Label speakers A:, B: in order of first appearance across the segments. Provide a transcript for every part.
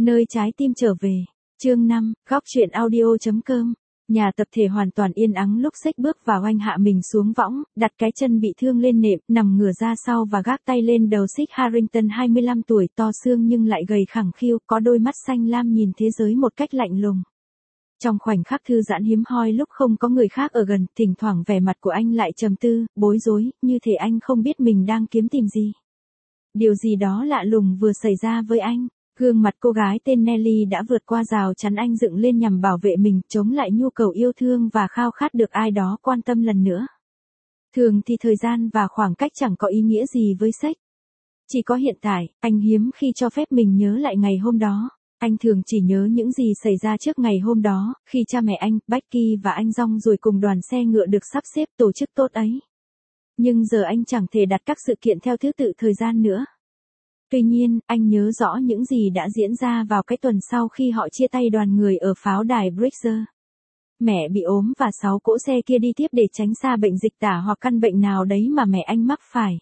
A: Nơi trái tim trở về. Chương 5, góc truyện audio.com. Nhà tập thể hoàn toàn yên ắng lúc Sách bước vào, anh hạ mình xuống võng, đặt cái chân bị thương lên nệm, nằm ngửa ra sau và gác tay lên đầu Xích Harrington 25 tuổi, to xương nhưng lại gầy khẳng khiu, có đôi mắt xanh lam nhìn thế giới một cách lạnh lùng. Trong khoảnh khắc thư giãn hiếm hoi lúc không có người khác ở gần, thỉnh thoảng vẻ mặt của anh lại trầm tư, bối rối, như thể anh không biết mình đang kiếm tìm gì. Điều gì đó lạ lùng vừa xảy ra với anh. Gương mặt cô gái tên Nelly đã vượt qua rào chắn anh dựng lên nhằm bảo vệ mình, chống lại nhu cầu yêu thương và khao khát được ai đó quan tâm lần nữa. Thường thì thời gian và khoảng cách chẳng có ý nghĩa gì với Sách. Chỉ có hiện tại, anh hiếm khi cho phép mình nhớ lại ngày hôm đó. Anh thường chỉ nhớ những gì xảy ra trước ngày hôm đó, khi cha mẹ anh, Becky và anh Rong rồi cùng đoàn xe ngựa được sắp xếp tổ chức tốt ấy. Nhưng giờ anh chẳng thể đặt các sự kiện theo thứ tự thời gian nữa. Tuy nhiên, anh nhớ rõ những gì đã diễn ra vào cái tuần sau khi họ chia tay đoàn người ở pháo đài Bridger. Mẹ bị ốm và 6 cỗ xe kia đi tiếp để tránh xa bệnh dịch tả hoặc căn bệnh nào đấy mà mẹ anh mắc phải.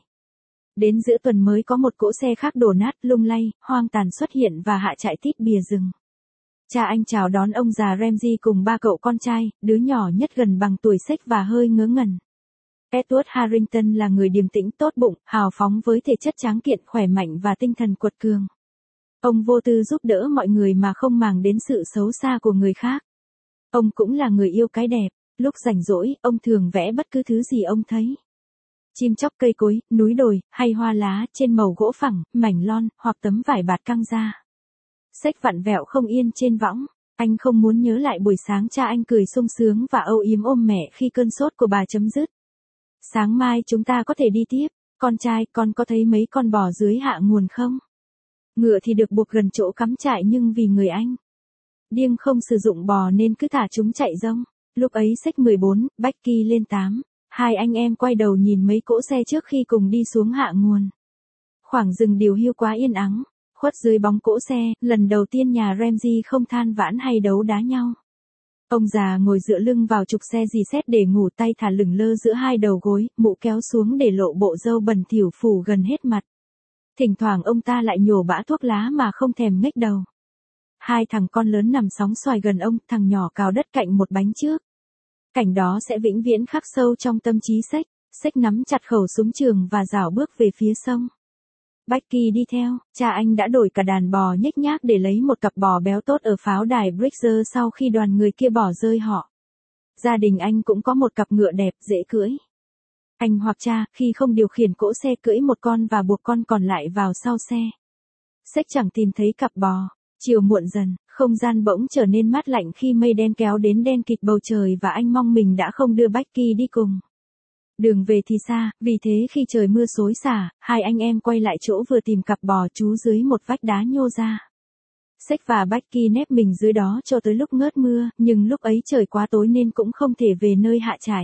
A: Đến giữa tuần mới có một cỗ xe khác đổ nát, lung lay, hoang tàn xuất hiện và hạ trại tít bìa rừng. Cha anh chào đón ông già Ramsey cùng 3 cậu con trai, đứa nhỏ nhất gần bằng tuổi Sách và hơi ngớ ngẩn. Edward Harrington là người điềm tĩnh, tốt bụng, hào phóng với thể chất tráng kiện, khỏe mạnh và tinh thần quật cường. Ông vô tư giúp đỡ mọi người mà không màng đến sự xấu xa của người khác. Ông cũng là người yêu cái đẹp, lúc rảnh rỗi, ông thường vẽ bất cứ thứ gì ông thấy. Chim chóc, cây cối, núi đồi, hay hoa lá trên màu gỗ phẳng, mảnh lon, hoặc tấm vải bạt căng ra. Sách vặn vẹo không yên trên võng. Anh không muốn nhớ lại buổi sáng cha anh cười sung sướng và âu yếm ôm mẹ khi cơn sốt của bà chấm dứt. Sáng mai chúng ta có thể đi tiếp. Con trai, con có thấy mấy con bò dưới hạ nguồn không? Ngựa thì được buộc gần chỗ cắm trại nhưng vì người Anh điên không sử dụng bò nên cứ thả chúng chạy rông. Lúc ấy Sách 14, Becky lên 8. Hai anh em quay đầu nhìn mấy cỗ xe trước khi cùng đi xuống hạ nguồn. Khoảng rừng điều hiu quá yên ắng. Khuất dưới bóng cỗ xe, lần đầu tiên nhà Ramsey không than vãn hay đấu đá nhau. Ông già ngồi dựa lưng vào trục xe dì xét để ngủ, tay thả lửng lơ giữa hai đầu gối, mũ kéo xuống để lộ bộ râu bẩn thỉu phủ gần hết mặt. Thỉnh thoảng ông ta lại nhổ bã thuốc lá mà không thèm ngếch đầu. Hai thằng con lớn nằm sóng xoài gần ông, thằng nhỏ cào đất cạnh một bánh trước. Cảnh đó sẽ vĩnh viễn khắc sâu trong tâm trí Sách. Sách nắm chặt khẩu súng trường và rảo bước về phía sông. Becky đi theo, cha anh đã đổi cả đàn bò nhếch nhác để lấy một cặp bò béo tốt ở pháo đài Bridger sau khi đoàn người kia bỏ rơi họ. Gia đình anh cũng có một cặp ngựa đẹp, dễ cưỡi. Anh hoặc cha, khi không điều khiển cỗ xe, cưỡi một con và buộc con còn lại vào sau xe. Sách chẳng tìm thấy cặp bò. Chiều muộn dần, không gian bỗng trở nên mát lạnh khi mây đen kéo đến đen kịt bầu trời và anh mong mình đã không đưa Becky đi cùng. Đường về thì xa, vì thế khi trời mưa xối xả, hai anh em quay lại chỗ vừa tìm cặp bò trú dưới một vách đá nhô ra. Sách và Becky nép mình dưới đó cho tới lúc ngớt mưa, nhưng lúc ấy trời quá tối nên cũng không thể về nơi hạ trại.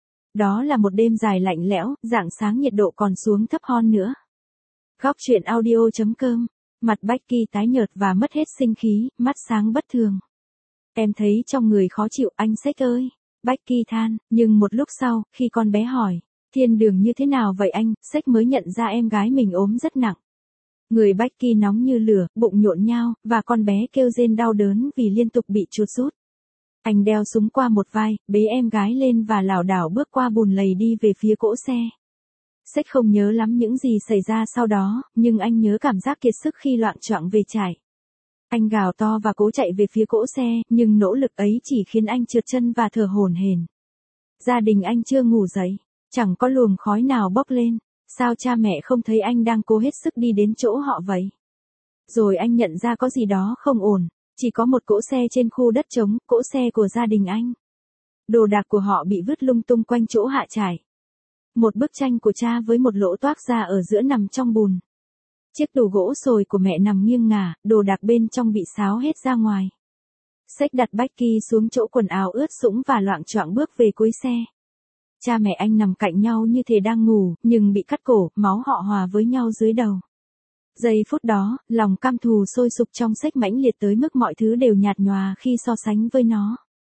A: Đó là một đêm dài lạnh lẽo, rạng sáng nhiệt độ còn xuống thấp hơn nữa. Góc truyện audio.com. Mặt Becky tái nhợt và mất hết sinh khí, mắt sáng bất thường. Em thấy trong người khó chịu, anh Sách ơi. Becky than, nhưng một lúc sau, khi con bé hỏi, thiên đường như thế nào vậy anh, Sách mới nhận ra em gái mình ốm rất nặng. Người Becky nóng như lửa, bụng nhộn nhao, và con bé kêu rên đau đớn vì liên tục bị chuột rút. Anh đeo súng qua một vai, bế em gái lên và lảo đảo bước qua bùn lầy đi về phía cỗ xe. Sách không nhớ lắm những gì xảy ra sau đó, nhưng anh nhớ cảm giác kiệt sức khi loạng choạng về trại. Anh gào to và cố chạy về phía cỗ xe, nhưng nỗ lực ấy chỉ khiến anh trượt chân và thở hổn hển. Gia đình anh chưa ngủ dậy, chẳng có luồng khói nào bốc lên. Sao cha mẹ không thấy anh đang cố hết sức đi đến chỗ họ vậy? Rồi anh nhận ra có gì đó không ổn, chỉ có một cỗ xe trên khu đất trống, cỗ xe của gia đình anh. Đồ đạc của họ bị vứt lung tung quanh chỗ hạ trại. Một bức tranh của cha với một lỗ toác ra ở giữa nằm trong bùn. Chiếc tủ gỗ sồi của mẹ nằm nghiêng ngả, đồ đạc bên trong bị xáo hết ra ngoài. Sách đặt Becky xuống chỗ quần áo ướt sũng và loạng choạng bước về cuối xe. Cha mẹ anh nằm cạnh nhau như thể đang ngủ, nhưng bị cắt cổ, máu họ hòa với nhau dưới đầu. Giây phút đó, lòng căm thù sôi sục trong Sách mãnh liệt tới mức mọi thứ đều nhạt nhòa khi so sánh với nó.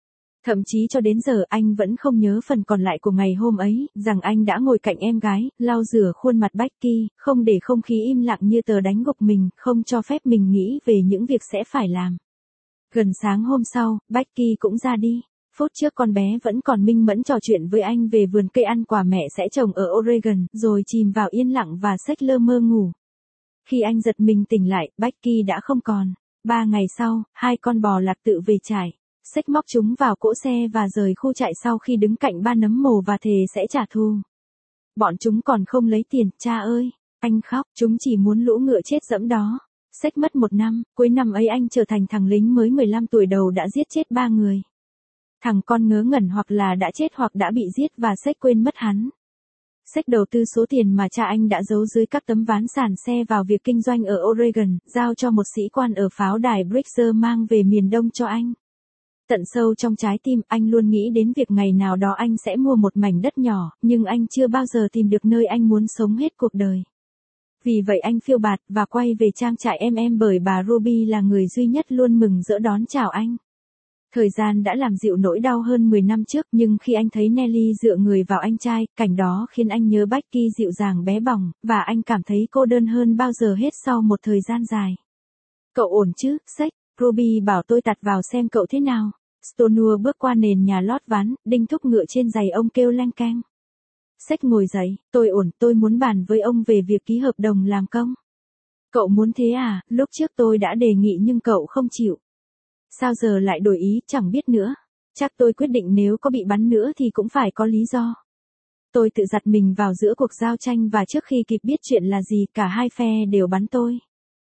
A: Thậm chí cho đến giờ anh vẫn không nhớ phần còn lại của ngày hôm ấy, rằng anh đã ngồi cạnh em gái, lau rửa khuôn mặt Becky, không để không khí im lặng như tờ đánh gục mình, không cho phép mình nghĩ về những việc sẽ phải làm. Gần sáng hôm sau, Becky cũng ra đi. Phút trước con bé vẫn còn minh mẫn trò chuyện với anh về vườn cây ăn quả mẹ sẽ trồng ở Oregon, rồi chìm vào yên lặng và xách lơ mơ ngủ. Khi anh giật mình tỉnh lại, Becky đã không còn. 3 ngày sau, 2 con bò lạc tự về trại. Xách móc chúng vào cỗ xe và rời khu trại sau khi đứng cạnh 3 nấm mồ và thề sẽ trả thù. Bọn chúng còn không lấy tiền, cha ơi. Anh khóc, chúng chỉ muốn lũ ngựa chết dẫm đó. Xách mất 1 năm, cuối năm ấy anh trở thành thằng lính mới 15 tuổi đầu đã giết chết 3 người. Thằng con ngớ ngẩn hoặc là đã chết hoặc đã bị giết và Sách quên mất hắn. Sách đầu tư số tiền mà cha anh đã giấu dưới các tấm ván sàn xe vào việc kinh doanh ở Oregon, giao cho một sĩ quan ở pháo đài Bridger mang về miền Đông cho anh. Tận sâu trong trái tim, anh luôn nghĩ đến việc ngày nào đó anh sẽ mua một mảnh đất nhỏ, nhưng anh chưa bao giờ tìm được nơi anh muốn sống hết cuộc đời. Vì vậy anh phiêu bạt và quay về trang trại em bởi bà Ruby là người duy nhất luôn mừng rỡ đón chào anh. Thời gian đã làm dịu nỗi đau hơn 10 năm trước, nhưng khi anh thấy Nelly dựa người vào anh trai, cảnh đó khiến anh nhớ Becky dịu dàng bé bỏng, và anh cảm thấy cô đơn hơn bao giờ hết sau một thời gian dài. Cậu ổn chứ, Sách? Ruby bảo tôi tạt vào xem cậu thế nào. Stonewall bước qua nền nhà lót ván, đinh thúc ngựa trên giày ông kêu leng keng. Sách ngồi dậy, tôi ổn, tôi muốn bàn với ông về việc ký hợp đồng làm công. Cậu muốn thế à, lúc trước tôi đã đề nghị nhưng cậu không chịu. Sao giờ lại đổi ý, chẳng biết nữa. Chắc tôi quyết định nếu có bị bắn nữa thì cũng phải có lý do. Tôi tự giặt mình vào giữa cuộc giao tranh và trước khi kịp biết chuyện là gì cả hai phe đều bắn tôi.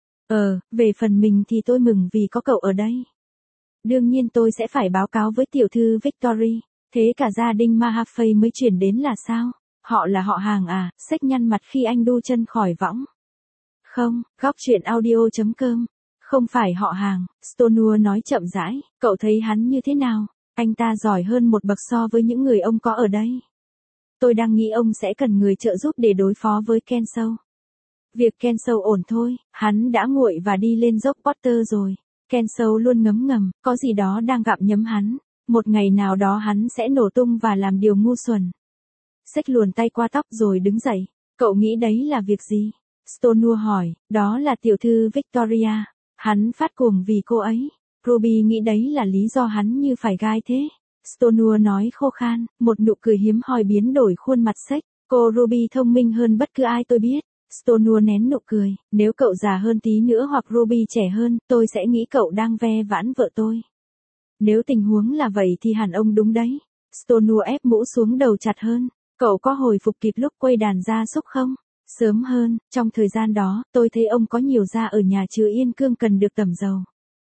A: Về phần mình thì tôi mừng vì có cậu ở đây. Đương nhiên tôi sẽ phải báo cáo với tiểu thư Victory. Thế cả gia đình Mahaffey mới chuyển đến là sao? Họ là họ hàng à? Sách nhăn mặt khi anh đu chân khỏi võng. Không, góc chuyện audio.com. Không phải họ hàng, Stonewall nói chậm rãi, cậu thấy hắn như thế nào? Anh ta giỏi hơn một bậc so với những người ông có ở đây. Tôi đang nghĩ ông sẽ cần người trợ giúp để đối phó với Kenso. Việc Kenso ổn thôi, hắn đã nguội và đi lên dốc Potter rồi. Kenso luôn ngấm ngầm, có gì đó đang gặm nhấm hắn. Một ngày nào đó hắn sẽ nổ tung và làm điều ngu xuẩn. Sách luồn tay qua tóc rồi đứng dậy. Cậu nghĩ đấy là việc gì? Stonewall hỏi, đó là tiểu thư Victoria. Hắn phát cuồng vì cô ấy. Ruby nghĩ đấy là lý do hắn như phải gai thế. Stonewall nói khô khan, một nụ cười hiếm hoi biến đổi khuôn mặt Sách. Cô Ruby thông minh hơn bất cứ ai tôi biết. Stonewall nén nụ cười, nếu cậu già hơn tí nữa hoặc Ruby trẻ hơn, tôi sẽ nghĩ cậu đang ve vãn vợ tôi. Nếu tình huống là vậy thì hẳn ông đúng đấy. Stonewall ép mũ xuống đầu chặt hơn. Cậu có hồi phục kịp lúc quay đàn gia súc không? Sớm hơn, trong thời gian đó, tôi thấy ông có nhiều da ở nhà chứa yên cương cần được tẩm dầu.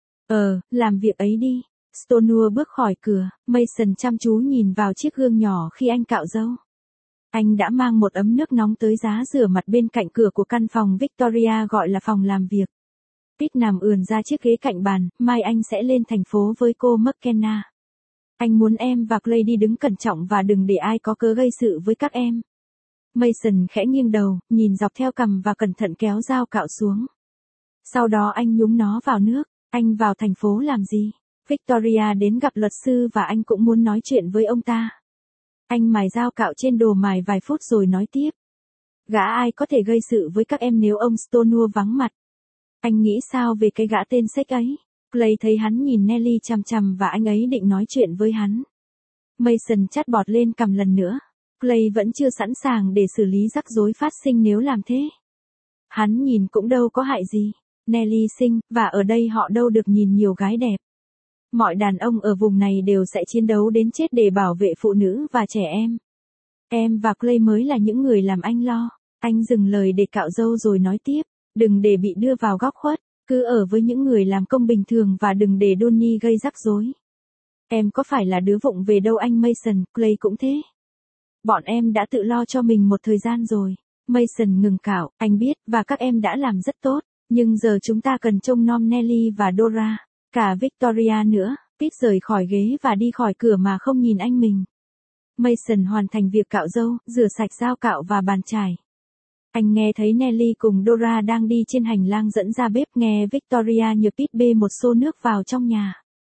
A: Làm việc ấy đi. Stonewall bước khỏi cửa, Mason chăm chú nhìn vào chiếc gương nhỏ khi anh cạo râu. Anh đã mang một ấm nước nóng tới giá rửa mặt bên cạnh cửa của căn phòng Victoria gọi là phòng làm việc. Pete nằm ườn ra chiếc ghế cạnh bàn, mai anh sẽ lên thành phố với cô McKenna. Anh muốn em và Clay đi đứng cẩn trọng và đừng để ai có cớ gây sự với các em. Mason khẽ nghiêng đầu, nhìn dọc theo cằm và cẩn thận kéo dao cạo xuống. Sau đó anh nhúng nó vào nước. Anh vào thành phố làm gì? Victoria đến gặp luật sư và anh cũng muốn nói chuyện với ông ta. Anh mài dao cạo trên đồ mài vài phút rồi nói tiếp. Gã ai có thể gây sự với các em nếu ông Stonewall vắng mặt? Anh nghĩ sao về cái gã tên Sách ấy? Clay thấy hắn nhìn Nelly chằm chằm và anh ấy định nói chuyện với hắn. Mason chát bọt lên cằm lần nữa. Clay vẫn chưa sẵn sàng để xử lý rắc rối phát sinh nếu làm thế. Hắn nhìn cũng đâu có hại gì. Nelly xinh, và ở đây họ đâu được nhìn nhiều gái đẹp. Mọi đàn ông ở vùng này đều sẽ chiến đấu đến chết để bảo vệ phụ nữ và trẻ em. Em và Clay mới là những người làm anh lo. Anh dừng lời để cạo râu rồi nói tiếp. Đừng để bị đưa vào góc khuất. Cứ ở với những người làm công bình thường và đừng để Donnie gây rắc rối. Em có phải là đứa vụng về đâu anh Mason, Clay cũng thế. Bọn em đã tự lo cho mình một thời gian rồi. Mason ngừng cạo, anh biết, và các em đã làm rất tốt. Nhưng giờ chúng ta cần trông nom Nelly và Dora. Cả Victoria nữa. Pete rời khỏi ghế và đi khỏi cửa mà không nhìn anh mình. Mason hoàn thành việc cạo râu, rửa sạch dao cạo và bàn chải. Anh nghe thấy Nelly cùng Dora đang đi trên hành lang dẫn ra bếp, nghe Victoria nhờ Pete bê một xô nước vào trong nhà.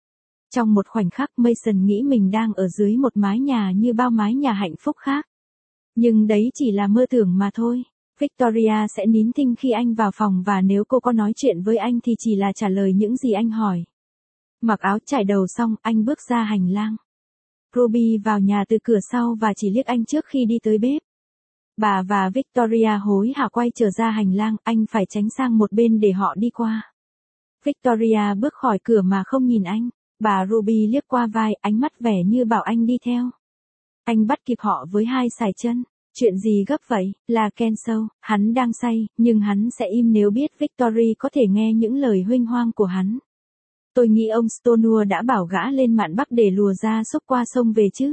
A: Trong một khoảnh khắc Mason nghĩ mình đang ở dưới một mái nhà như bao mái nhà hạnh phúc khác. Nhưng đấy chỉ là mơ tưởng mà thôi. Victoria sẽ nín thinh khi anh vào phòng và nếu cô có nói chuyện với anh thì chỉ là trả lời những gì anh hỏi. Mặc áo trải đầu xong, anh bước ra hành lang. Ruby vào nhà từ cửa sau và chỉ liếc anh trước khi đi tới bếp. Bà và Victoria hối hả quay trở ra hành lang, anh phải tránh sang một bên để họ đi qua. Victoria bước khỏi cửa mà không nhìn anh. Bà Ruby liếc qua vai, ánh mắt vẻ như bảo anh đi theo. Anh bắt kịp họ với hai sải chân. Chuyện gì gấp vậy, là Kenzo, hắn đang say, nhưng hắn sẽ im nếu biết Victory có thể nghe những lời huênh hoang của hắn. Tôi nghĩ ông Stonua đã bảo gã lên mạn Bắc để lùa ra xúc qua sông về chứ.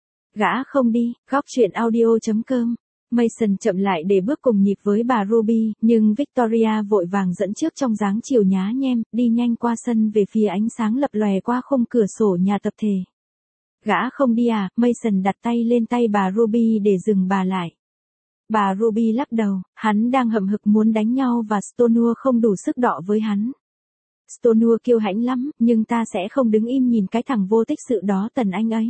A: Gã không đi, góc chuyện audio.com. Mason chậm lại để bước cùng nhịp với bà Ruby, nhưng Victoria vội vàng dẫn trước trong dáng chiều nhá nhem, đi nhanh qua sân về phía ánh sáng lập lòe qua khung cửa sổ nhà tập thể. Gã không đi à? Mason đặt tay lên tay bà Ruby để dừng bà lại. Bà Ruby lắc đầu, hắn đang hậm hực muốn đánh nhau và Stonua không đủ sức đọ với hắn. Stonua kiêu hãnh lắm, nhưng ta sẽ không đứng im nhìn cái thằng vô tích sự đó tần anh ấy.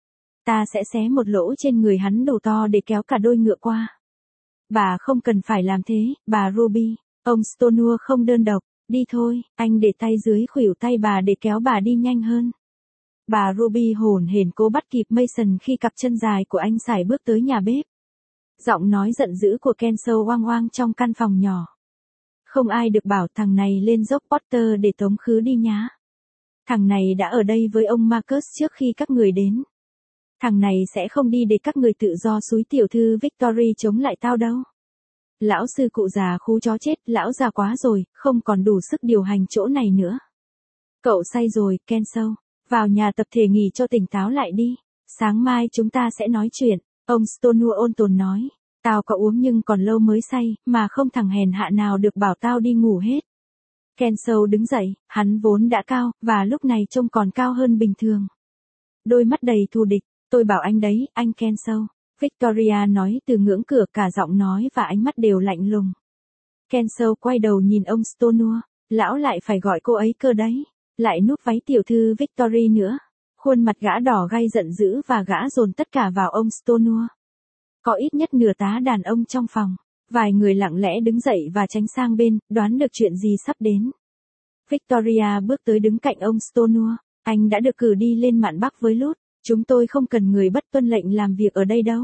A: Ta sẽ xé một lỗ trên người hắn đủ to để kéo cả đôi ngựa qua. Bà không cần phải làm thế, bà Ruby. Ông Stonua không đơn độc, đi thôi, anh để tay dưới khuỷu tay bà để kéo bà đi nhanh hơn. Bà Ruby hồn hển cố bắt kịp Mason khi cặp chân dài của anh sải bước tới nhà bếp. Giọng nói giận dữ của Kenzo oang oang trong căn phòng nhỏ. Không ai được bảo thằng này lên dốc Potter để tống khứ đi nhá. Thằng này đã ở đây với ông Marcus trước khi các người đến. Thằng này sẽ không đi để các người tự do xúi tiểu thư Victory chống lại tao đâu. Lão sư cụ già khú chó chết, lão già quá rồi, không còn đủ sức điều hành chỗ này nữa. Cậu say rồi, Kenzo. Vào nhà tập thể nghỉ cho tỉnh táo lại đi. Sáng mai chúng ta sẽ nói chuyện. Ông Stonua ôn tồn nói. Tao có uống nhưng còn lâu mới say, mà không thằng hèn hạ nào được bảo tao đi ngủ hết. Kenzo đứng dậy, hắn vốn đã cao, và lúc này trông còn cao hơn bình thường. Đôi mắt đầy thù địch. Tôi bảo anh đấy, anh Kenzo. Victoria nói từ ngưỡng cửa, cả giọng nói và ánh mắt đều lạnh lùng. Kenzo quay đầu nhìn ông Stonua. Lão lại phải gọi cô ấy cơ đấy. Lại núp váy tiểu thư Victory nữa. Khuôn mặt gã đỏ gay giận dữ và gã dồn tất cả vào ông Stonua. Có ít nhất nửa tá đàn ông trong phòng. Vài người lặng lẽ đứng dậy và tránh sang bên, đoán được chuyện gì sắp đến. Victoria bước tới đứng cạnh ông Stonua. Anh đã được cử đi lên mạn Bắc với Lút. Chúng tôi không cần người bất tuân lệnh làm việc ở đây đâu.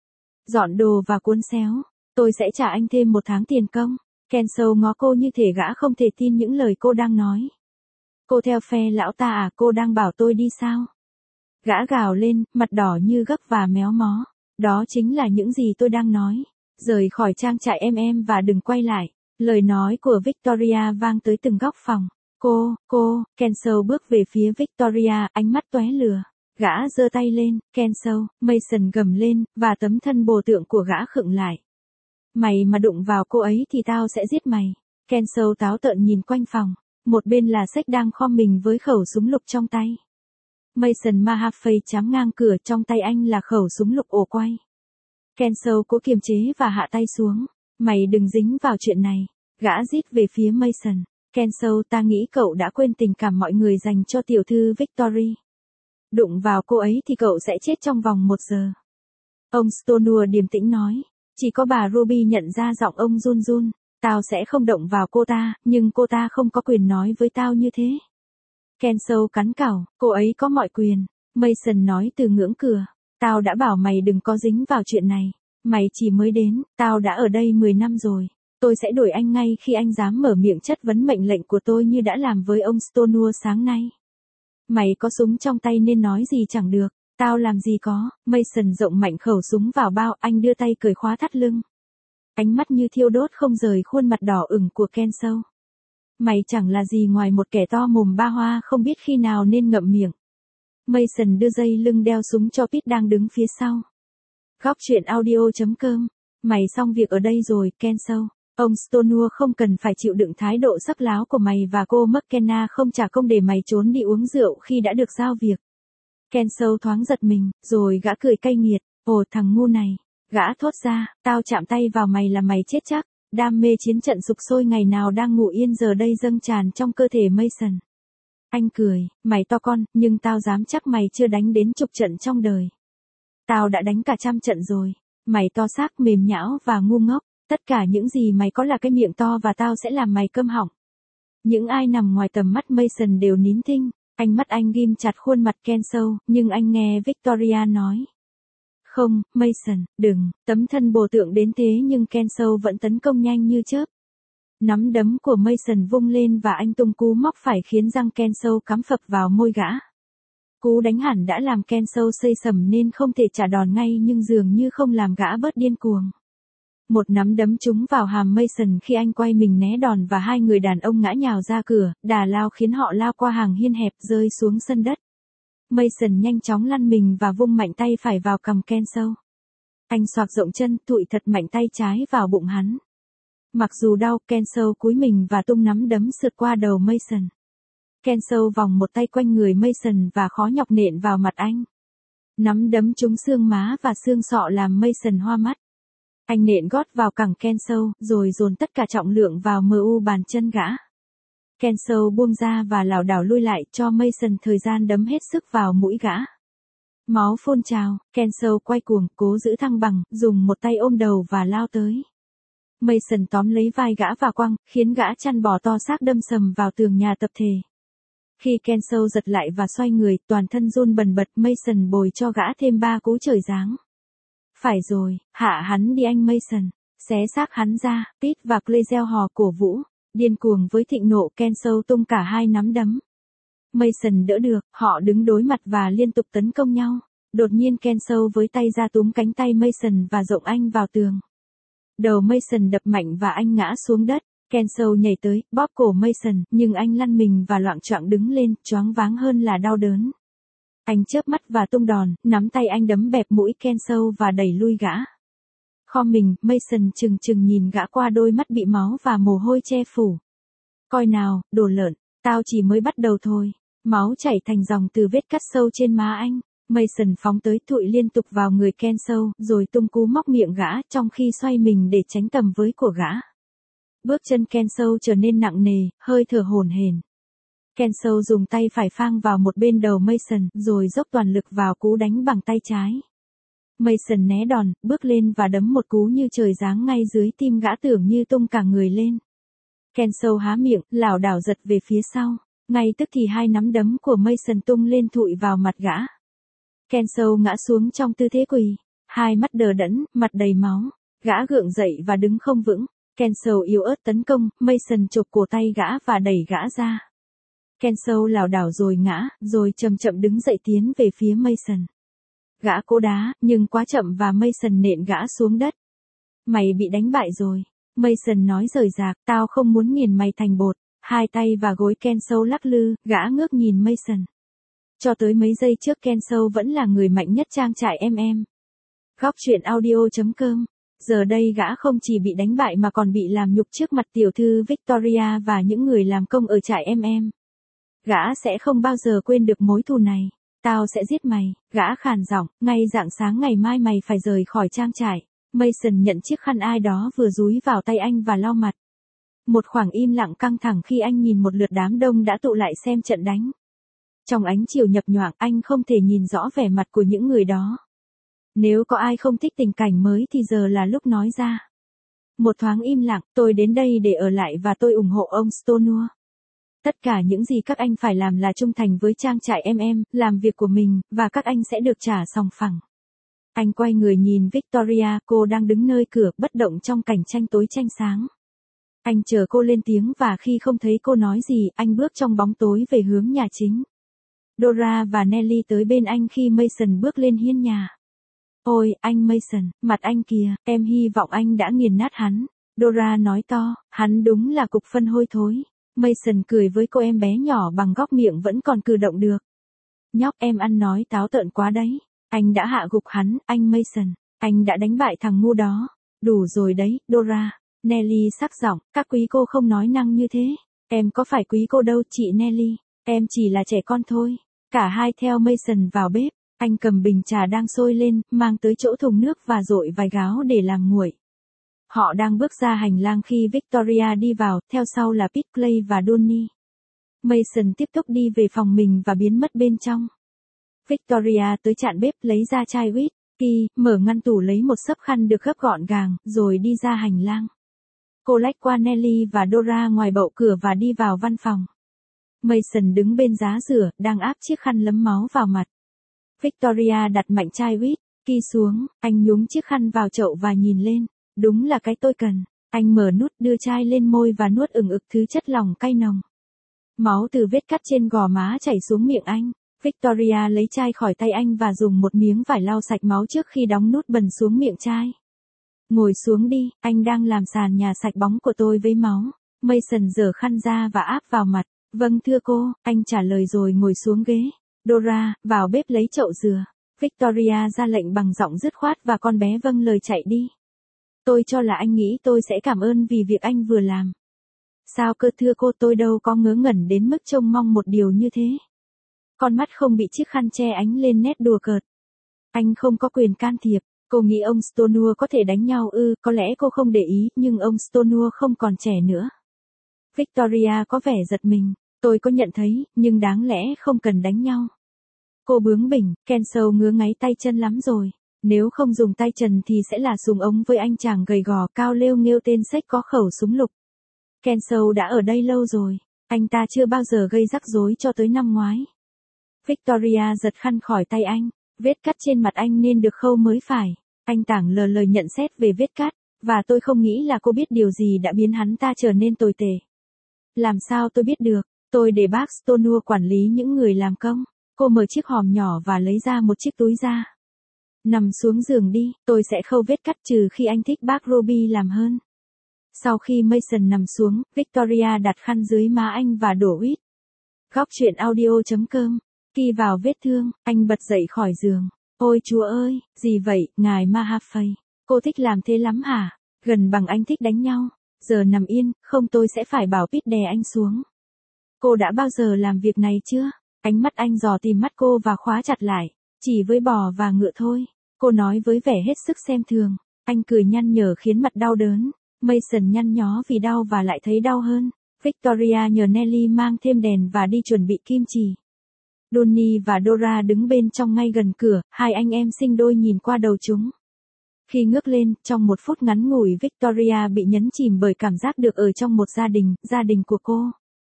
A: Dọn đồ và cuốn xéo. Tôi sẽ trả anh thêm 1 tháng tiền công. Kenzo ngó cô như thể gã không thể tin những lời cô đang nói. Cô theo phe lão ta à, cô đang bảo tôi đi sao? Gã gào lên, mặt đỏ như gấc và méo mó. Đó chính là những gì tôi đang nói. Rời khỏi trang trại em và đừng quay lại. Lời nói của Victoria vang tới từng góc phòng. Kenzo bước về phía Victoria, ánh mắt tóe lửa. Gã giơ tay lên, Kenzo, Mason gầm lên, và tấm thân bồ tượng của gã khựng lại. Mày mà đụng vào cô ấy thì tao sẽ giết mày. Kenzo táo tợn nhìn quanh phòng. Một bên là Sách đang khom mình với khẩu súng lục trong tay. Mason Mahaffey chám ngang cửa, trong tay anh là khẩu súng lục ổ quay. Kenzo cố kiềm chế và hạ tay xuống. Mày đừng dính vào chuyện này. Gã rít về phía Mason. Kenzo, ta nghĩ cậu đã quên tình cảm mọi người dành cho tiểu thư Victory. Đụng vào cô ấy thì cậu sẽ chết trong vòng 1 giờ. Ông Stonua điềm tĩnh nói. Chỉ có bà Ruby nhận ra giọng ông run run. Tao sẽ không động vào cô ta, nhưng cô ta không có quyền nói với tao như thế. Kenzo cắn cằm, cô ấy có mọi quyền. Mason nói từ ngưỡng cửa. Tao đã bảo mày đừng có dính vào chuyện này. Mày chỉ mới đến, tao đã ở đây 10 năm rồi. Tôi sẽ đuổi anh ngay khi anh dám mở miệng chất vấn mệnh lệnh của tôi như đã làm với ông Stonua sáng nay. Mày có súng trong tay nên nói gì chẳng được. Tao làm gì có. Mason rộng mạnh khẩu súng vào bao, anh đưa tay cởi khóa thắt lưng. Ánh mắt như thiêu đốt không rời khuôn mặt đỏ ửng của Kenzo. Mày chẳng là gì ngoài một kẻ to mồm ba hoa không biết khi nào nên ngậm miệng. Mason đưa dây lưng đeo súng cho Pete đang đứng phía sau. Góc chuyện audio.com. Mày xong việc ở đây rồi, Kenzo. Ông Stonua không cần phải chịu đựng thái độ sắc láo của mày và cô McKenna không trả công để mày trốn đi uống rượu khi đã được giao việc. Kenzo thoáng giật mình, rồi gã cười cay nghiệt. Ồ thằng ngu này. Gã thốt ra, tao chạm tay vào mày là mày chết chắc. Đam mê chiến trận sục sôi ngày nào đang ngủ yên giờ đây dâng tràn trong cơ thể Mason. Anh cười, mày to con, nhưng tao dám chắc mày chưa đánh đến chục trận trong đời. Tao đã đánh cả trăm trận rồi. Mày to xác, mềm nhão và ngu ngốc. Tất cả những gì mày có là cái miệng to và tao sẽ làm mày câm họng. Những ai nằm ngoài tầm mắt Mason đều nín thinh. Mắt anh ghim chặt khuôn mặt Kenzo, nhưng anh nghe Victoria nói. Không, Mason, đừng, tấm thân bồ tượng đến thế nhưng Kenzo vẫn tấn công nhanh như chớp. Nắm đấm của Mason vung lên và anh tung cú móc phải khiến răng Kenzo cắm phập vào môi gã. Cú đánh hẳn đã làm Kenzo xây sẩm nên không thể trả đòn ngay nhưng dường như không làm gã bớt điên cuồng. Một nắm đấm trúng vào hàm Mason khi anh quay mình né đòn và hai người đàn ông ngã nhào ra cửa, đà lao khiến họ lao qua hàng hiên hẹp rơi xuống sân đất. Mason nhanh chóng lăn mình và vung mạnh tay phải vào cằm Kenzo. Anh xoạc rộng chân, tụi thật mạnh tay trái vào bụng hắn. Mặc dù đau, Kenzo cúi mình và tung nắm đấm sượt qua đầu Mason. Kenzo vòng một tay quanh người Mason và khó nhọc nện vào mặt anh. Nắm đấm trúng xương má và xương sọ làm Mason hoa mắt. Anh nện gót vào cẳng Kenzo, rồi dồn tất cả trọng lượng vào bàn chân gã. Kenzo buông ra và lảo đảo lui lại cho Mason thời gian đấm hết sức vào mũi gã. Máu phun trào, Kenzo quay cuồng, cố giữ thăng bằng, dùng một tay ôm đầu và lao tới. Mason tóm lấy vai gã và quăng, khiến gã chăn bò to xác đâm sầm vào tường nhà tập thể. Khi Kenzo giật lại và xoay người, toàn thân run bần bật, Mason bồi cho gã thêm 3 cú trời giáng. Phải rồi, hạ hắn đi anh Mason. Xé xác hắn ra, Pete và Clay reo hò cổ vũ. Điên cuồng với thịnh nộ, Kenzo tung cả hai nắm đấm. Mason đỡ được, họ đứng đối mặt và liên tục tấn công nhau. Đột nhiên Kenzo với tay ra túm cánh tay Mason và dộng anh vào tường. Đầu Mason đập mạnh và anh ngã xuống đất. Kenzo nhảy tới, bóp cổ Mason, nhưng anh lăn mình và loạng choạng đứng lên, choáng váng hơn là đau đớn. Anh chớp mắt và tung đòn, nắm tay anh đấm bẹp mũi Kenzo và đẩy lui gã. Khom mình, Mason chừng chừng nhìn gã qua đôi mắt bị máu và mồ hôi che phủ. Coi nào, đồ lợn, tao chỉ mới bắt đầu thôi. Máu chảy thành dòng từ vết cắt sâu trên má anh. Mason phóng tới thụi liên tục vào người Kenzo, rồi tung cú móc miệng gã trong khi xoay mình để tránh tầm với của gã. Bước chân Kenzo trở nên nặng nề, hơi thở hổn hển. Kenzo dùng tay phải phang vào một bên đầu Mason, rồi dốc toàn lực vào cú đánh bằng tay trái. Mason né đòn, bước lên và đấm một cú như trời giáng ngay dưới tim gã tưởng như tung cả người lên. Kenzo há miệng, lảo đảo giật về phía sau. Ngay tức thì hai nắm đấm của Mason tung lên thụi vào mặt gã. Kenzo ngã xuống trong tư thế quỳ, hai mắt đờ đẫn, mặt đầy máu. Gã gượng dậy và đứng không vững. Kenzo yếu ớt tấn công, Mason chộp cổ tay gã và đẩy gã ra. Kenzo lảo đảo rồi ngã, rồi chậm chậm đứng dậy tiến về phía Mason. Gã cố đá, nhưng quá chậm và Mason nện gã xuống đất. Mày bị đánh bại rồi. Mason nói rời rạc, tao không muốn nghiền mày thành bột. Hai tay và gối Kenzo lắc lư, gã ngước nhìn Mason. Cho tới mấy giây trước Kenzo vẫn là người mạnh nhất trang trại em. Góc truyện audio.com. Giờ đây gã không chỉ bị đánh bại mà còn bị làm nhục trước mặt tiểu thư Victoria và những người làm công ở trại em. Gã sẽ không bao giờ quên được mối thù này. Tao sẽ giết mày, gã khàn giọng, ngay rạng sáng ngày mai mày phải rời khỏi trang trại. Mason nhận chiếc khăn ai đó vừa dúi vào tay anh và lau mặt. Một khoảng im lặng căng thẳng khi anh nhìn một lượt đám đông đã tụ lại xem trận đánh. Trong ánh chiều nhập nhoạng, anh không thể nhìn rõ vẻ mặt của những người đó. Nếu có ai không thích tình cảnh mới thì giờ là lúc nói ra. Một thoáng im lặng, tôi đến đây để ở lại và tôi ủng hộ ông Stonewall. Tất cả những gì các anh phải làm là trung thành với trang trại em, làm việc của mình, và các anh sẽ được trả sòng phẳng. Anh quay người nhìn Victoria, cô đang đứng nơi cửa, bất động trong cảnh tranh tối tranh sáng. Anh chờ cô lên tiếng và khi không thấy cô nói gì, anh bước trong bóng tối về hướng nhà chính. Dora và Nelly tới bên anh khi Mason bước lên hiên nhà. Ôi, anh Mason, mặt anh kìa, em hy vọng anh đã nghiền nát hắn. Dora nói to, hắn đúng là cục phân hôi thối. Mason cười với cô em bé nhỏ bằng góc miệng vẫn còn cử động được. Nhóc, em ăn nói táo tợn quá đấy. Anh đã hạ gục hắn, anh Mason. Anh đã đánh bại thằng ngu đó. Đủ rồi đấy, Dora. Nelly sắc giọng, các quý cô không nói năng như thế. Em có phải quý cô đâu chị Nelly. Em chỉ là trẻ con thôi. Cả hai theo Mason vào bếp. Anh cầm bình trà đang sôi lên, mang tới chỗ thùng nước và dội vài gáo để làm nguội. Họ đang bước ra hành lang khi Victoria đi vào, theo sau là Pete, Clay và Donnie. Mason tiếp tục đi về phòng mình và biến mất bên trong. Victoria tới chạn bếp lấy ra chai whisky, mở ngăn tủ lấy một xấp khăn được gấp gọn gàng, rồi đi ra hành lang. Cô lách qua Nelly và Dora ngoài bậu cửa và đi vào văn phòng. Mason đứng bên giá rửa, đang áp chiếc khăn lấm máu vào mặt. Victoria đặt mạnh chai whisky xuống, anh nhúng chiếc khăn vào chậu và nhìn lên. Đúng là cái tôi cần. Anh mở nút, đưa chai lên môi và nuốt ừng ực thứ chất lỏng cay nồng. Máu từ vết cắt trên gò má chảy xuống miệng anh. Victoria lấy chai khỏi tay anh và dùng một miếng vải lau sạch máu trước khi đóng nút bần xuống miệng chai. Ngồi xuống đi, anh đang làm sàn nhà sạch bóng của tôi với máu. Mason giở khăn ra và áp vào mặt. Vâng thưa cô, anh trả lời rồi ngồi xuống ghế. Dora, vào bếp lấy chậu dừa. Victoria ra lệnh bằng giọng dứt khoát và con bé vâng lời chạy đi. Tôi cho là anh nghĩ tôi sẽ cảm ơn vì việc anh vừa làm. Sao cơ thưa cô, tôi đâu có ngớ ngẩn đến mức trông mong một điều như thế. Con mắt không bị chiếc khăn che ánh lên nét đùa cợt. Anh không có quyền can thiệp. Cô nghĩ ông Stonewall có thể đánh nhau ư? Có lẽ cô không để ý, nhưng ông Stonewall không còn trẻ nữa. Victoria có vẻ giật mình. Tôi có nhận thấy, nhưng đáng lẽ không cần đánh nhau. Cô bướng bỉnh, Kenso ngứa ngáy tay chân lắm rồi. Nếu không dùng tay trần thì sẽ là súng ống với anh chàng gầy gò cao lêu nghêu tên sách có khẩu súng lục. Kenso đã ở đây lâu rồi. Anh ta chưa bao giờ gây rắc rối cho tới năm ngoái. Victoria giật khăn khỏi tay anh. Vết cắt trên mặt anh nên được khâu mới phải. Anh tảng lờ lời nhận xét về vết cắt. Và tôi không nghĩ là cô biết điều gì đã biến hắn ta trở nên tồi tệ. Làm sao tôi biết được? Tôi để bác Stonewall quản lý những người làm công. Cô mở chiếc hòm nhỏ và lấy ra một chiếc túi da. Nằm xuống giường đi, tôi sẽ khâu vết cắt trừ khi anh thích bác Robbie làm hơn. Sau khi Mason nằm xuống, Victoria đặt khăn dưới má anh và đổ huýt. Góc truyện audio.com. Khi vào vết thương, anh bật dậy khỏi giường. Ôi chúa ơi, gì vậy, ngài Mahaffey? Cô thích làm thế lắm hả? Gần bằng anh thích đánh nhau. Giờ nằm yên, không tôi sẽ phải bảo Pete đè anh xuống. Cô đã bao giờ làm việc này chưa? Ánh mắt anh dò tìm mắt cô và khóa chặt lại. Chỉ với bò và ngựa thôi. Cô nói với vẻ hết sức xem thường. Anh cười nhăn nhở khiến mặt đau đớn. Mason nhăn nhó vì đau và lại thấy đau hơn. Victoria nhờ Nelly mang thêm đèn và đi chuẩn bị kim chỉ. Donnie và Dora đứng bên trong ngay gần cửa, hai anh em sinh đôi nhìn qua đầu chúng. Khi ngước lên, trong một phút ngắn ngủi Victoria bị nhấn chìm bởi cảm giác được ở trong một gia đình của cô.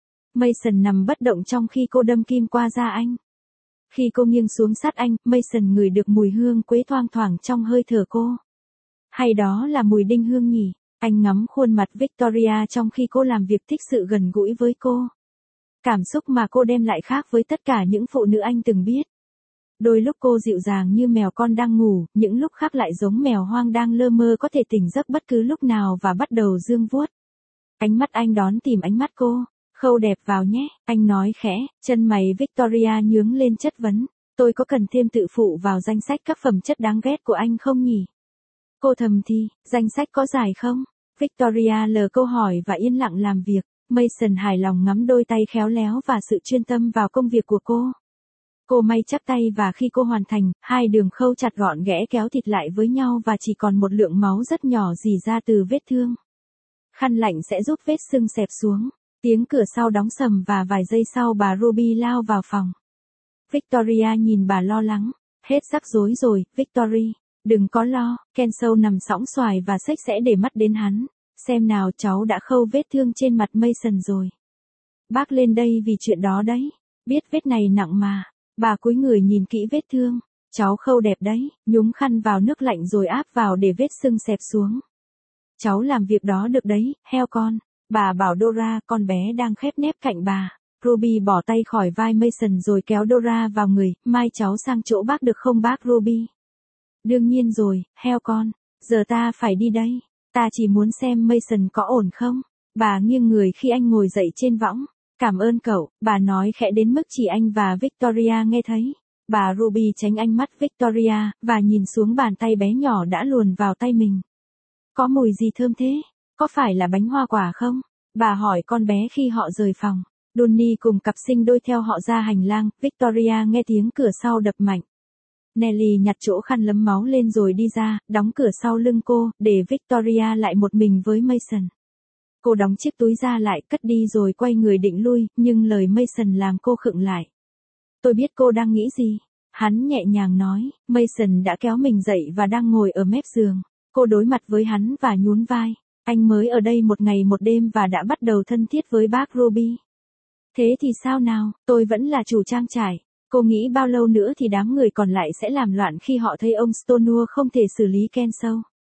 A: Mason nằm bất động trong khi cô đâm kim qua da anh. Khi cô nghiêng xuống sát anh, Mason ngửi được mùi hương quế thoang thoảng trong hơi thở cô. Hay đó là mùi đinh hương nhỉ? Anh ngắm khuôn mặt Victoria trong khi cô làm việc thích sự gần gũi với cô. Cảm xúc mà cô đem lại khác với tất cả những phụ nữ anh từng biết. Đôi lúc cô dịu dàng như mèo con đang ngủ, những lúc khác lại giống mèo hoang đang lơ mơ có thể tỉnh giấc bất cứ lúc nào và bắt đầu giương vuốt. Ánh mắt anh đón tìm ánh mắt cô. Khâu đẹp vào nhé, anh nói khẽ, chân mày Victoria nhướng lên chất vấn. Tôi có cần thêm tự phụ vào danh sách các phẩm chất đáng ghét của anh không nhỉ? Cô thầm thì, danh sách có dài không? Victoria lờ câu hỏi và yên lặng làm việc. Mason hài lòng ngắm đôi tay khéo léo và sự chuyên tâm vào công việc của cô. Cô may chắc tay và khi cô hoàn thành, hai đường khâu chặt gọn ghẽ kéo thịt lại với nhau và chỉ còn một lượng máu rất nhỏ rỉ ra từ vết thương. Khăn lạnh sẽ giúp vết sưng xẹp xuống. Tiếng cửa sau đóng sầm và vài giây sau bà Ruby lao vào phòng. Victoria nhìn bà lo lắng. Hết rắc rối rồi, Victory. Đừng có lo, Kenso nằm sõng xoài và xếch sẽ để mắt đến hắn. Xem nào, cháu đã khâu vết thương trên mặt Mason rồi. Bác lên đây vì chuyện đó đấy. Biết vết này nặng mà. Bà cúi người nhìn kỹ vết thương. Cháu khâu đẹp đấy, nhúng khăn vào nước lạnh rồi áp vào để vết sưng xẹp xuống. Cháu làm việc đó được đấy, heo con. Bà bảo Dora, con bé đang khép nép cạnh bà. Ruby bỏ tay khỏi vai Mason rồi kéo Dora vào người, mai cháu sang chỗ bác được không bác Ruby? Đương nhiên rồi, heo con. Giờ ta phải đi đây. Ta chỉ muốn xem Mason có ổn không. Bà nghiêng người khi anh ngồi dậy trên võng. Cảm ơn cậu, bà nói khẽ đến mức chỉ anh và Victoria nghe thấy. Bà Ruby tránh ánh mắt Victoria, và nhìn xuống bàn tay bé nhỏ đã luồn vào tay mình. Có mùi gì thơm thế? Có phải là bánh hoa quả không? Bà hỏi con bé khi họ rời phòng. Donnie cùng cặp sinh đôi theo họ ra hành lang, Victoria nghe tiếng cửa sau đập mạnh. Nelly nhặt chỗ khăn lấm máu lên rồi đi ra, đóng cửa sau lưng cô, để Victoria lại một mình với Mason. Cô đóng chiếc túi ra lại, cất đi rồi quay người định lui, nhưng lời Mason làm cô khựng lại. Tôi biết cô đang nghĩ gì. Hắn nhẹ nhàng nói. Mason đã kéo mình dậy và đang ngồi ở mép giường. Cô đối mặt với hắn và nhún vai. Anh mới ở đây một ngày một đêm và đã bắt đầu thân thiết với bác Ruby. Thế thì sao nào, tôi vẫn là chủ trang trại. Cô nghĩ bao lâu nữa thì đám người còn lại sẽ làm loạn khi họ thấy ông Stonewall không thể xử lý Kenso.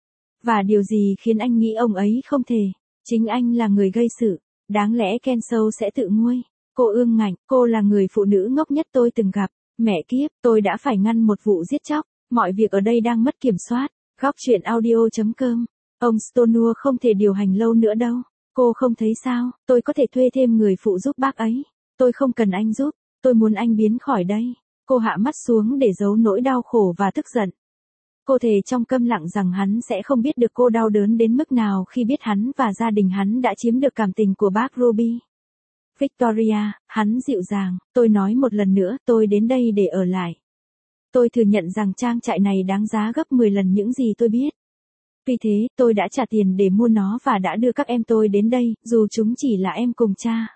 A: Và điều gì khiến anh nghĩ ông ấy không thể? Chính anh là người gây sự. Đáng lẽ Kenso sẽ tự nguôi. Cô ương ngạnh, cô là người phụ nữ ngốc nhất tôi từng gặp. Mẹ kiếp, tôi đã phải ngăn một vụ giết chóc. Mọi việc ở đây đang mất kiểm soát. Góc truyện audio.com. Ông Stonewall không thể điều hành lâu nữa đâu. Cô không thấy sao, tôi có thể thuê thêm người phụ giúp bác ấy. Tôi không cần anh giúp, tôi muốn anh biến khỏi đây. Cô hạ mắt xuống để giấu nỗi đau khổ và tức giận. Cô thề trong câm lặng rằng hắn sẽ không biết được cô đau đớn đến mức nào khi biết hắn và gia đình hắn đã chiếm được cảm tình của bác Ruby. Victoria, hắn dịu dàng, tôi nói một lần nữa, tôi đến đây để ở lại. Tôi thừa nhận rằng trang trại này đáng giá gấp 10 lần những gì tôi biết. Vì thế, tôi đã trả tiền để mua nó và đã đưa các em tôi đến đây, dù chúng chỉ là em cùng cha.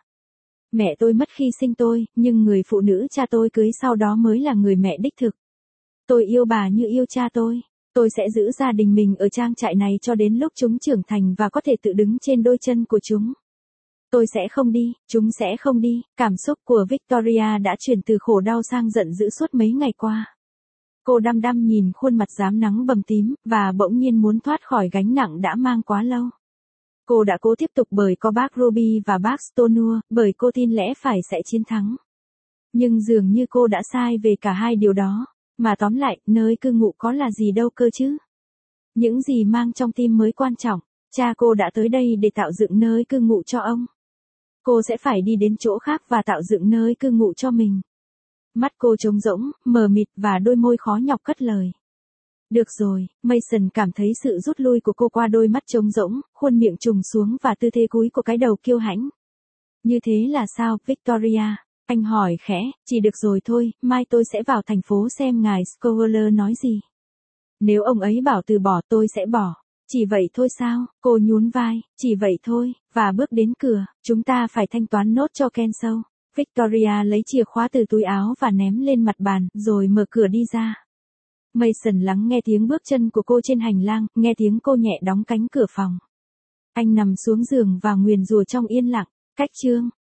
A: Mẹ tôi mất khi sinh tôi, nhưng người phụ nữ cha tôi cưới sau đó mới là người mẹ đích thực. Tôi yêu bà như yêu cha tôi. Tôi sẽ giữ gia đình mình ở trang trại này cho đến lúc chúng trưởng thành và có thể tự đứng trên đôi chân của chúng. Tôi sẽ không đi, chúng sẽ không đi. Cảm xúc của Victoria đã chuyển từ khổ đau sang giận dữ suốt mấy ngày qua. Cô đăm đăm nhìn khuôn mặt rám nắng bầm tím, và bỗng nhiên muốn thoát khỏi gánh nặng đã mang quá lâu. Cô đã cố tiếp tục bởi có bác Ruby và bác Stonewall, bởi cô tin lẽ phải sẽ chiến thắng. Nhưng dường như cô đã sai về cả hai điều đó. Mà tóm lại, nơi cư ngụ có là gì đâu cơ chứ? Những gì mang trong tim mới quan trọng. Cha cô đã tới đây để tạo dựng nơi cư ngụ cho ông. Cô sẽ phải đi đến chỗ khác và tạo dựng nơi cư ngụ cho mình. Mắt cô trống rỗng, mờ mịt và đôi môi khó nhọc cất lời. Được rồi, Mason cảm thấy sự rút lui của cô qua đôi mắt trống rỗng, khuôn miệng trùng xuống và tư thế cúi của cái đầu kiêu hãnh. Như thế là sao, Victoria? Anh hỏi khẽ, chỉ được rồi thôi, mai tôi sẽ vào thành phố xem ngài Scowler nói gì. Nếu ông ấy bảo từ bỏ tôi sẽ bỏ. Chỉ vậy thôi sao? Cô nhún vai, chỉ vậy thôi, và bước đến cửa, chúng ta phải thanh toán nốt cho Kenso. Victoria lấy chìa khóa từ túi áo và ném lên mặt bàn, rồi mở cửa đi ra. Mason lắng nghe tiếng bước chân của cô trên hành lang, nghe tiếng cô nhẹ đóng cánh cửa phòng. Anh nằm xuống giường và nguyền rủa trong yên lặng. Cách chương